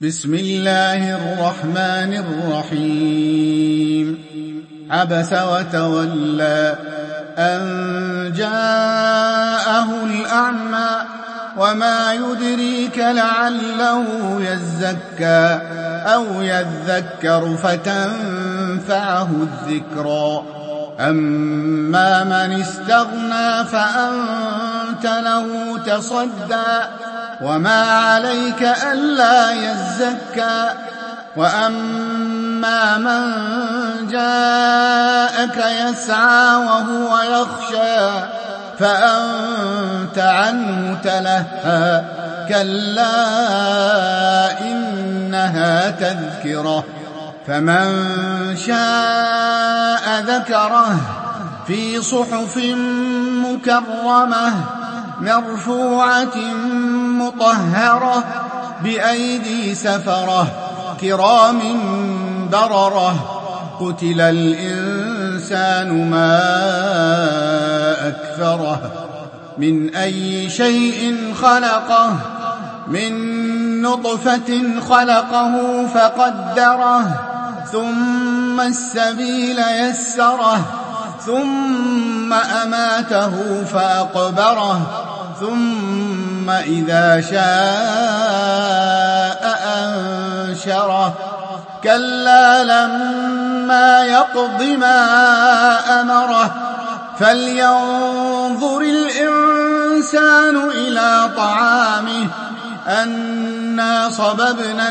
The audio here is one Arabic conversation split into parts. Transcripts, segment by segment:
بسم الله الرحمن الرحيم. عبس وتولى أن جاءه الأعمى وما يدريك لعله يزكى أو يذكر فتنفعه الذكرى. أما من استغنى فأنت له تصدى وما عليك ألا يزكى. وأما من جاءك يسعى وهو يخشى فأنت عنه تلهى. كلا إنها تذكرة فمن شاء ذكره في صحف مكرمة مرفوعة مطهرة بأيدي سفرة كرام بررة. قتل الإنسان ما أكفره من أي شيء خلقه من نطفة خلقه فقدره ثم السبيل يسره ثم أماته فأقبره ثم إذا شاء أنشره. كلا لما يقض ما أمره فلينظر الإنسان إلى طعامه أنا صببنا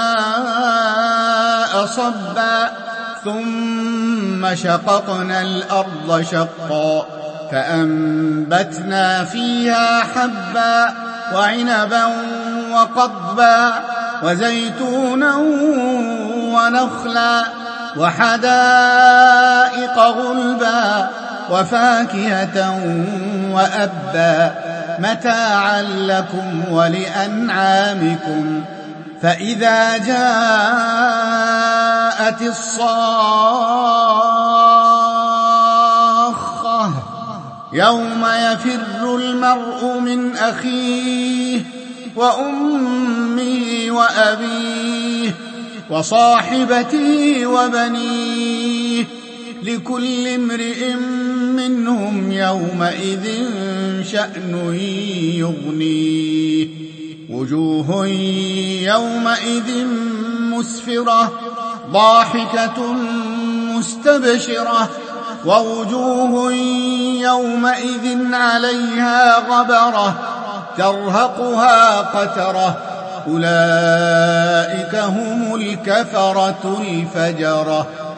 الماء صبا ثم شققنا الأرض شقا فأنبتنا فيها حبا وعنبا وقضبا وزيتونا ونخلا وحدائق غلبا وفاكهة وأبا متاعا لكم ولأنعامكم. فإذا جاءت الصاخة يوم يفر المرء من أخيه وأمه وأبيه وصاحبته وبنيه لكل امرئ منهم يومئذ شأن يغنيه. وجوه يومئذ مسفرة ضاحكة مستبشرة ووجوه يومئذ عليها غبرة ترهقها قترة. أولئك هم الكفرة الفجرة.